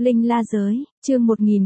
Linh La Giới, chương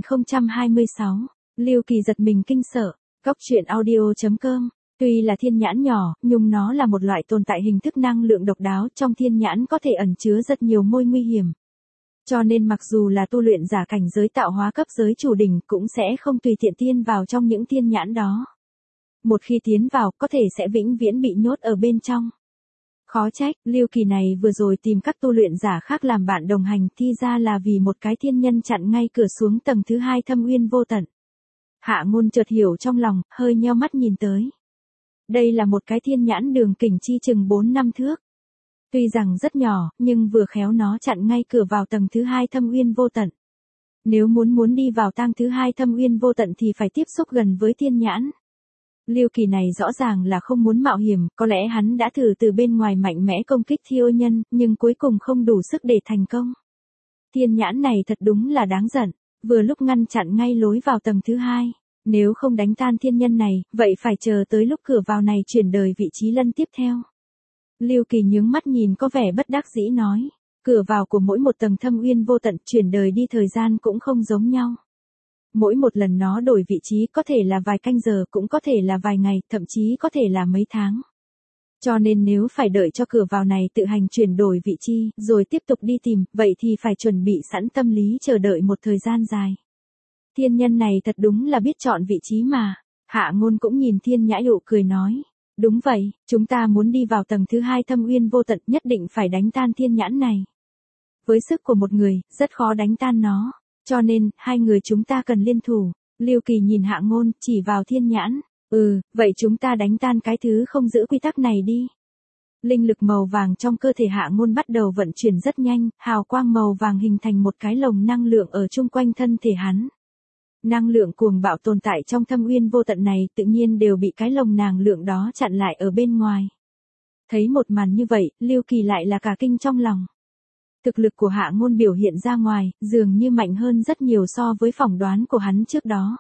1026, Lưu Kỳ giật mình kinh sợ, Góc truyện audio.com. Tuy là thiên nhãn nhỏ, nhưng nó là một loại tồn tại hình thức năng lượng độc đáo, trong thiên nhãn có thể ẩn chứa rất nhiều mối nguy hiểm. Cho nên mặc dù là tu luyện giả cảnh giới tạo hóa cấp giới chủ đỉnh cũng sẽ không tùy tiện tiên vào trong những thiên nhãn đó. Một khi tiến vào, có thể sẽ vĩnh viễn bị nhốt ở bên trong. Khó trách, Lưu Kỳ này vừa rồi tìm các tu luyện giả khác làm bạn đồng hành, thi ra là vì một cái thiên nhân chặn ngay cửa xuống tầng thứ 2 thâm uyên vô tận. Hạ Ngôn chợt hiểu trong lòng, hơi nheo mắt nhìn tới. Đây là một cái thiên nhãn đường kính chi chừng 4-5 thước. Tuy rằng rất nhỏ, nhưng vừa khéo nó chặn ngay cửa vào tầng thứ 2 thâm uyên vô tận. Nếu muốn đi vào tang thứ 2 thâm uyên vô tận thì phải tiếp xúc gần với thiên nhãn. Lưu Kỳ này rõ ràng là không muốn mạo hiểm, có lẽ hắn đã thử từ bên ngoài mạnh mẽ công kích Thiêu Nhân, nhưng cuối cùng không đủ sức để thành công. Thiên nhãn này thật đúng là đáng giận, vừa lúc ngăn chặn ngay lối vào tầng thứ 2. Nếu không đánh tan thiên nhân này, vậy phải chờ tới lúc cửa vào này chuyển đời vị trí lân tiếp theo. Lưu Kỳ nhướng mắt nhìn có vẻ bất đắc dĩ nói, cửa vào của mỗi một tầng thâm uyên vô tận chuyển đời đi thời gian cũng không giống nhau. Mỗi một lần nó đổi vị trí có thể là vài canh giờ, cũng có thể là vài ngày, thậm chí có thể là mấy tháng. Cho nên nếu phải đợi cho cửa vào này tự hành chuyển đổi vị trí, rồi tiếp tục đi tìm, vậy thì phải chuẩn bị sẵn tâm lý chờ đợi một thời gian dài. Thiên nhân này thật đúng là biết chọn vị trí mà. Hạ Ngôn cũng nhìn Thiên Nhã Dụ cười nói. Đúng vậy, chúng ta muốn đi vào tầng thứ 2 thâm uyên vô tận nhất định phải đánh tan thiên nhãn này. Với sức của một người, rất khó đánh tan nó. Cho nên, hai người chúng ta cần liên thủ. Lưu Kỳ nhìn Hạ Ngôn, chỉ vào thiên nhãn. Vậy chúng ta đánh tan cái thứ không giữ quy tắc này đi. Linh lực màu vàng trong cơ thể Hạ Ngôn bắt đầu vận chuyển rất nhanh, hào quang màu vàng hình thành một cái lồng năng lượng ở chung quanh thân thể hắn. Năng lượng cuồng bạo tồn tại trong thâm uyên vô tận này tự nhiên đều bị cái lồng năng lượng đó chặn lại ở bên ngoài. Thấy một màn như vậy, Lưu Kỳ lại là cả kinh trong lòng. Thực lực của Hạ Ngôn biểu hiện ra ngoài, dường như mạnh hơn rất nhiều so với phỏng đoán của hắn trước đó.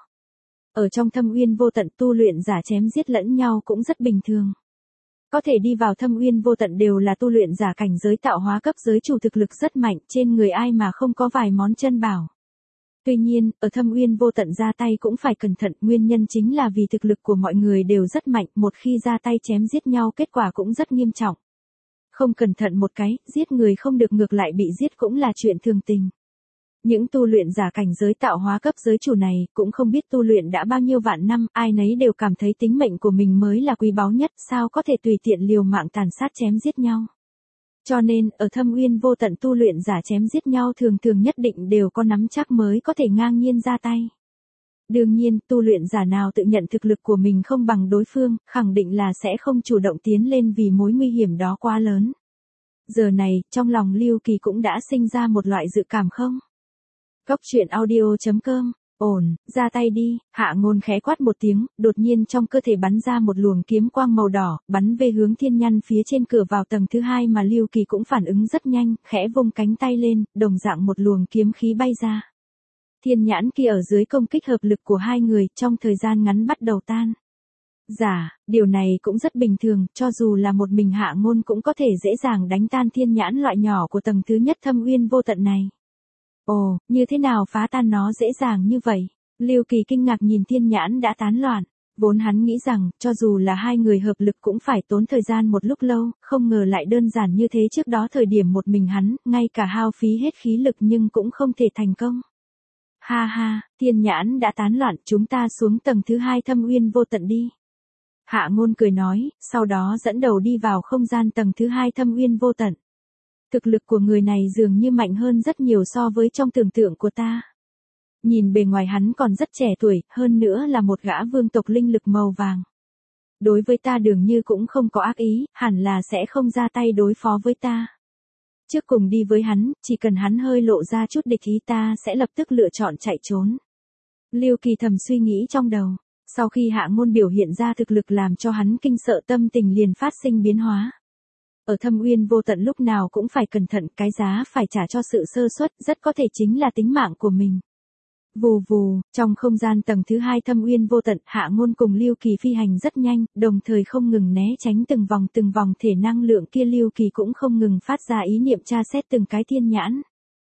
Ở trong thâm uyên vô tận tu luyện giả chém giết lẫn nhau cũng rất bình thường. Có thể đi vào thâm uyên vô tận đều là tu luyện giả cảnh giới tạo hóa cấp giới chủ thực lực rất mạnh, trên người ai mà không có vài món chân bảo. Tuy nhiên, ở thâm uyên vô tận ra tay cũng phải cẩn thận, nguyên nhân chính là vì thực lực của mọi người đều rất mạnh, một khi ra tay chém giết nhau kết quả cũng rất nghiêm trọng. Không cẩn thận một cái, giết người không được ngược lại bị giết cũng là chuyện thường tình. Những tu luyện giả cảnh giới tạo hóa cấp giới chủ này cũng không biết tu luyện đã bao nhiêu vạn năm, ai nấy đều cảm thấy tính mệnh của mình mới là quý báu nhất, sao có thể tùy tiện liều mạng tàn sát chém giết nhau. Cho nên, ở thâm uyên vô tận tu luyện giả chém giết nhau thường nhất định đều có nắm chắc mới có thể ngang nhiên ra tay. Đương nhiên, tu luyện giả nào tự nhận thực lực của mình không bằng đối phương, khẳng định là sẽ không chủ động tiến lên vì mối nguy hiểm đó quá lớn. Giờ này, trong lòng Lưu Kỳ cũng đã sinh ra một loại dự cảm không. Góc truyện audio.com, ổn, ra tay đi, Hạ Ngôn khẽ quát một tiếng, đột nhiên trong cơ thể bắn ra một luồng kiếm quang màu đỏ, bắn về hướng thiên nhãn phía trên cửa vào tầng thứ 2 mà Lưu Kỳ cũng phản ứng rất nhanh, khẽ vung cánh tay lên, đồng dạng một luồng kiếm khí bay ra. Thiên nhãn kia ở dưới công kích hợp lực của hai người, trong thời gian ngắn bắt đầu tan. Điều này cũng rất bình thường, cho dù là một mình Hạ Ngôn cũng có thể dễ dàng đánh tan thiên nhãn loại nhỏ của tầng thứ nhất thâm uyên vô tận này. Ồ, như thế nào phá tan nó dễ dàng như vậy? Lưu Kỳ kinh ngạc nhìn thiên nhãn đã tán loạn. Vốn hắn nghĩ rằng, cho dù là hai người hợp lực cũng phải tốn thời gian một lúc lâu, không ngờ lại đơn giản như thế. Trước đó thời điểm một mình hắn, ngay cả hao phí hết khí lực nhưng cũng không thể thành công. Ha ha, thiên nhãn đã tán loạn, chúng ta xuống tầng thứ 2 thâm uyên vô tận đi. Hạ Ngôn cười nói, sau đó dẫn đầu đi vào không gian tầng thứ 2 thâm uyên vô tận. Thực lực của người này dường như mạnh hơn rất nhiều so với trong tưởng tượng của ta. Nhìn bề ngoài hắn còn rất trẻ tuổi, hơn nữa là một gã vương tộc linh lực màu vàng. Đối với ta dường như cũng không có ác ý, hẳn là sẽ không ra tay đối phó với ta. Trước cùng đi với hắn, chỉ cần hắn hơi lộ ra chút địch ý ta sẽ lập tức lựa chọn chạy trốn. Lưu Kỳ thầm suy nghĩ trong đầu. Sau khi Hạ Ngôn biểu hiện ra thực lực làm cho hắn kinh sợ, tâm tình liền phát sinh biến hóa. Ở thâm uyên vô tận lúc nào cũng phải cẩn thận, cái giá phải trả cho sự sơ suất rất có thể chính là tính mạng của mình. Vù vù, trong không gian tầng thứ 2 thâm uyên vô tận, Hạ Ngôn cùng Lưu Kỳ phi hành rất nhanh, đồng thời không ngừng né tránh từng vòng thể năng lượng kia. Lưu Kỳ cũng không ngừng phát ra ý niệm tra xét từng cái thiên nhãn.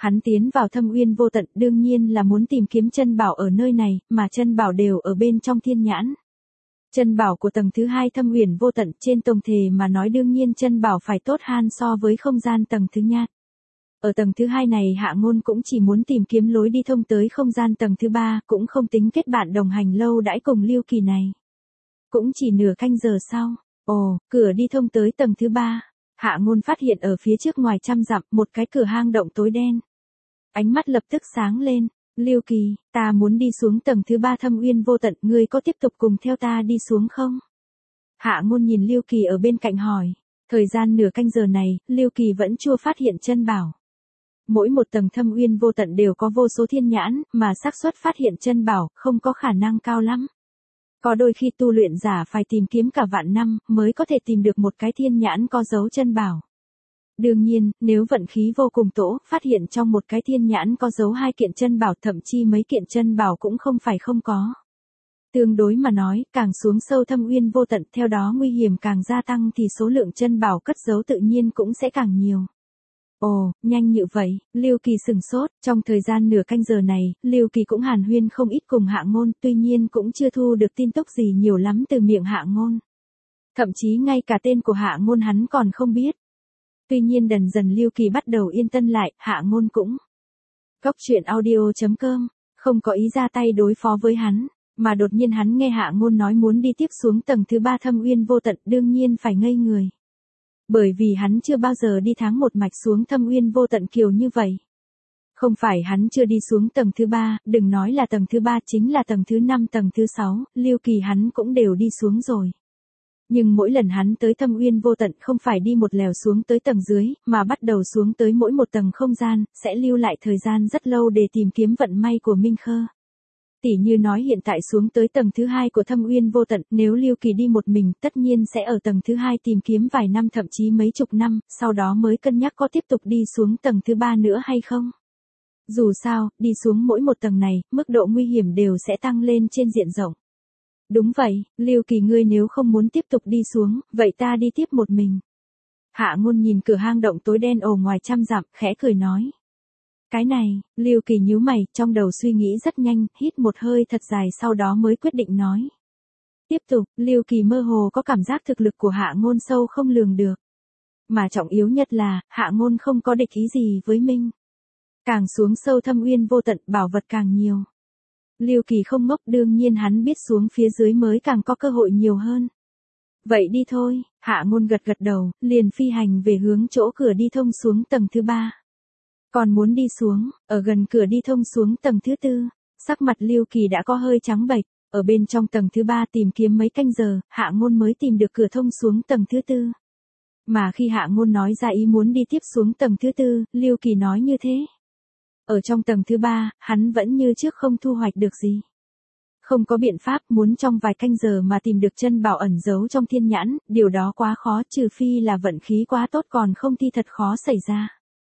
Hắn tiến vào thâm uyên vô tận đương nhiên là muốn tìm kiếm chân bảo ở nơi này, mà chân bảo đều ở bên trong thiên nhãn. Chân bảo của tầng thứ 2 thâm uyên vô tận trên tổng thể mà nói đương nhiên chân bảo phải tốt hơn so với không gian tầng thứ nhất. Ở tầng thứ 2 này Hạ Ngôn cũng chỉ muốn tìm kiếm lối đi thông tới không gian tầng thứ 3, cũng không tính kết bạn đồng hành lâu đãi cùng Lưu Kỳ này. Cũng chỉ nửa canh giờ sau, cửa đi thông tới tầng thứ 3. Hạ Ngôn phát hiện ở phía trước ngoài trăm dặm một cái cửa hang động tối đen. Ánh mắt lập tức sáng lên, Lưu Kỳ, ta muốn đi xuống tầng thứ 3 thâm uyên vô tận, ngươi có tiếp tục cùng theo ta đi xuống không? Hạ Ngôn nhìn Lưu Kỳ ở bên cạnh hỏi, thời gian nửa canh giờ này, Lưu Kỳ vẫn chưa phát hiện chân bảo. Mỗi một tầng thâm uyên vô tận đều có vô số thiên nhãn, mà xác suất phát hiện chân bảo không có khả năng cao lắm. Có đôi khi tu luyện giả phải tìm kiếm cả vạn năm mới có thể tìm được một cái thiên nhãn có dấu chân bảo. Đương nhiên, nếu vận khí vô cùng tỗ, phát hiện trong một cái thiên nhãn có dấu 2 kiện chân bảo, thậm chí mấy kiện chân bảo cũng không phải không có. Tương đối mà nói, càng xuống sâu thâm uyên vô tận, theo đó nguy hiểm càng gia tăng thì số lượng chân bảo cất giấu tự nhiên cũng sẽ càng nhiều. Nhanh như vậy, Lưu Kỳ sửng sốt, trong thời gian nửa canh giờ này, Lưu Kỳ cũng hàn huyên không ít cùng Hạ Ngôn, tuy nhiên cũng chưa thu được tin tức gì nhiều lắm từ miệng Hạ Ngôn. Thậm chí ngay cả tên của Hạ Ngôn hắn còn không biết. Tuy nhiên dần dần Lưu Kỳ bắt đầu yên tâm lại, Hạ Ngôn cũng. Góc truyện audio.com, không có ý ra tay đối phó với hắn, mà đột nhiên hắn nghe Hạ Ngôn nói muốn đi tiếp xuống tầng thứ 3 thâm uyên vô tận, đương nhiên phải ngây người. Bởi vì hắn chưa bao giờ đi tháng một mạch xuống thâm uyên vô tận kiểu như vậy. Không phải hắn chưa đi xuống tầng thứ 3, đừng nói là tầng thứ 3, chính là tầng thứ 5, tầng thứ 6, Lưu Kỳ hắn cũng đều đi xuống rồi. Nhưng mỗi lần hắn tới thâm uyên vô tận không phải đi một lèo xuống tới tầng dưới, mà bắt đầu xuống tới mỗi một tầng không gian, sẽ lưu lại thời gian rất lâu để tìm kiếm vận may của Minh Khơ. Tỉ như nói hiện tại xuống tới tầng thứ 2 của thâm uyên vô tận, nếu Lưu Kỳ đi một mình tất nhiên sẽ ở tầng thứ 2 tìm kiếm vài năm thậm chí mấy chục năm, sau đó mới cân nhắc có tiếp tục đi xuống tầng thứ 3 nữa hay không. Dù sao, đi xuống mỗi một tầng này, mức độ nguy hiểm đều sẽ tăng lên trên diện rộng. Đúng vậy, Lưu Kỳ ngươi nếu không muốn tiếp tục đi xuống, vậy ta đi tiếp một mình. Hạ Ngôn nhìn cửa hang động tối đen ngoài trăm dặm, khẽ cười nói. Cái này, Lưu Kỳ nhíu mày, trong đầu suy nghĩ rất nhanh, hít một hơi thật dài sau đó mới quyết định nói. Tiếp tục, Lưu Kỳ mơ hồ có cảm giác thực lực của Hạ Ngôn sâu không lường được. Mà trọng yếu nhất là, Hạ Ngôn không có địch ý gì với Minh. Càng xuống sâu thâm uyên vô tận, bảo vật càng nhiều. Lưu Kỳ không ngốc, đương nhiên hắn biết xuống phía dưới mới càng có cơ hội nhiều hơn. Vậy đi thôi, Hạ Ngôn gật gật đầu, liền phi hành về hướng chỗ cửa đi thông xuống tầng thứ 3. Còn muốn đi xuống, ở gần cửa đi thông xuống tầng thứ 4, sắc mặt Lưu Kỳ đã có hơi trắng bệch, ở bên trong tầng thứ 3 tìm kiếm mấy canh giờ, Hạ Ngôn mới tìm được cửa thông xuống tầng thứ 4. Mà khi Hạ Ngôn nói ra ý muốn đi tiếp xuống tầng thứ 4, Lưu Kỳ nói như thế. Ở trong tầng thứ 3, hắn vẫn như trước không thu hoạch được gì. Không có biện pháp, muốn trong vài canh giờ mà tìm được chân bảo ẩn giấu trong thiên nhãn, điều đó quá khó, trừ phi là vận khí quá tốt, còn không thì thật khó xảy ra.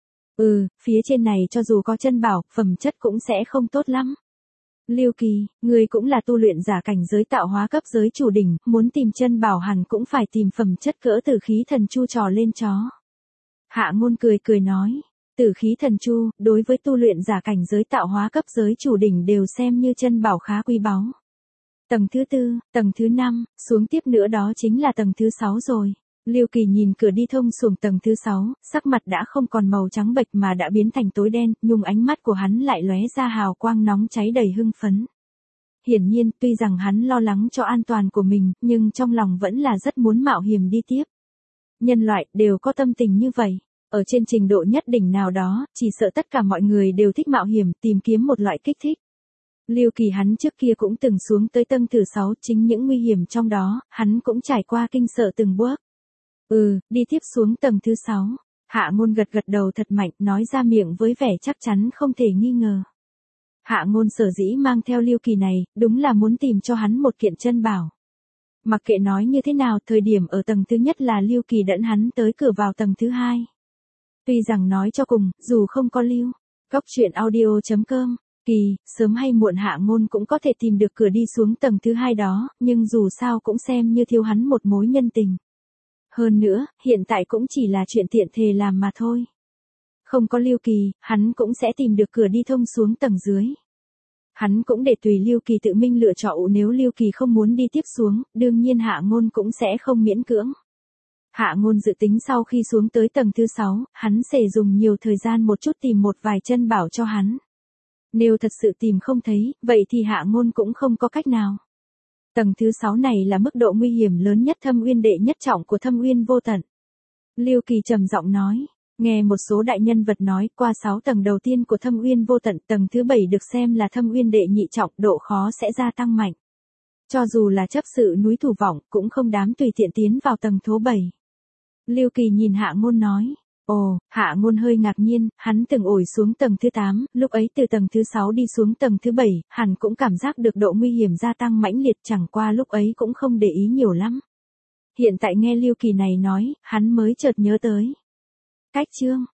Phía trên này cho dù có chân bảo, phẩm chất cũng sẽ không tốt lắm. Lưu Kỳ, ngươi cũng là tu luyện giả cảnh giới tạo hóa cấp giới chủ đỉnh, muốn tìm chân bảo hẳn cũng phải tìm phẩm chất cỡ tử khí thần chu trò lên chó. Hạ Ngôn cười cười nói, tử khí thần chu, đối với tu luyện giả cảnh giới tạo hóa cấp giới chủ đỉnh đều xem như chân bảo khá quý báu. Tầng thứ 4, tầng thứ 5, xuống tiếp nữa đó chính là tầng thứ 6 rồi. Lưu Kỳ nhìn cửa đi thông xuống tầng thứ 6, sắc mặt đã không còn màu trắng bệch mà đã biến thành tối đen, nhưng ánh mắt của hắn lại lóe ra hào quang nóng cháy đầy hưng phấn. Hiển nhiên, tuy rằng hắn lo lắng cho an toàn của mình, nhưng trong lòng vẫn là rất muốn mạo hiểm đi tiếp. Nhân loại đều có tâm tình như vậy. Ở trên trình độ nhất định nào đó, chỉ sợ tất cả mọi người đều thích mạo hiểm, tìm kiếm một loại kích thích. Lưu Kỳ hắn trước kia cũng từng xuống tới tầng thứ 6, chính những nguy hiểm trong đó, hắn cũng trải qua kinh sợ từng bước. Đi tiếp xuống tầng thứ 6. Hạ Ngôn gật gật đầu thật mạnh, nói ra miệng với vẻ chắc chắn không thể nghi ngờ. Hạ Ngôn sở dĩ mang theo Lưu Kỳ này, đúng là muốn tìm cho hắn một kiện chân bảo. Mặc kệ nói như thế nào, thời điểm ở tầng thứ nhất là Lưu Kỳ dẫn hắn tới cửa vào tầng thứ 2. Tuy rằng nói cho cùng, dù không có Lưu, góc truyện audio.com, Kỳ, sớm hay muộn Hạ Ngôn cũng có thể tìm được cửa đi xuống tầng thứ 2 đó, nhưng dù sao cũng xem như thiếu hắn một mối nhân tình. Hơn nữa, hiện tại cũng chỉ là chuyện tiện thể làm mà thôi. Không có Lưu Kỳ, hắn cũng sẽ tìm được cửa đi thông xuống tầng dưới. Hắn cũng để tùy Lưu Kỳ tự mình lựa chọn, nếu Lưu Kỳ không muốn đi tiếp xuống, đương nhiên Hạ Ngôn cũng sẽ không miễn cưỡng. Hạ Ngôn dự tính sau khi xuống tới tầng thứ 6, hắn sẽ dùng nhiều thời gian một chút tìm một vài chân bảo cho hắn. Nếu thật sự tìm không thấy, vậy thì Hạ Ngôn cũng không có cách nào. Tầng thứ 6 này là mức độ nguy hiểm lớn nhất Thâm Uyên đệ nhất trọng của Thâm Uyên vô tận. Lưu Kỳ trầm giọng nói, nghe một số đại nhân vật nói, qua 6 tầng đầu tiên của Thâm Uyên vô tận, tầng thứ 7 được xem là Thâm Uyên đệ nhị trọng, độ khó sẽ gia tăng mạnh. Cho dù là chấp sự núi Thủ Vọng, cũng không dám tùy tiện tiến vào tầng thứ 7. Lưu Kỳ nhìn Hạ Ngôn nói. Ồ, Hạ Ngôn hơi ngạc nhiên, hắn từng ổi xuống tầng thứ 8, lúc ấy từ tầng thứ 6 đi xuống tầng thứ 7, hắn cũng cảm giác được độ nguy hiểm gia tăng mãnh liệt, chẳng qua lúc ấy cũng không để ý nhiều lắm. Hiện tại nghe Lưu Kỳ này nói, hắn mới chợt nhớ tới. Cách chương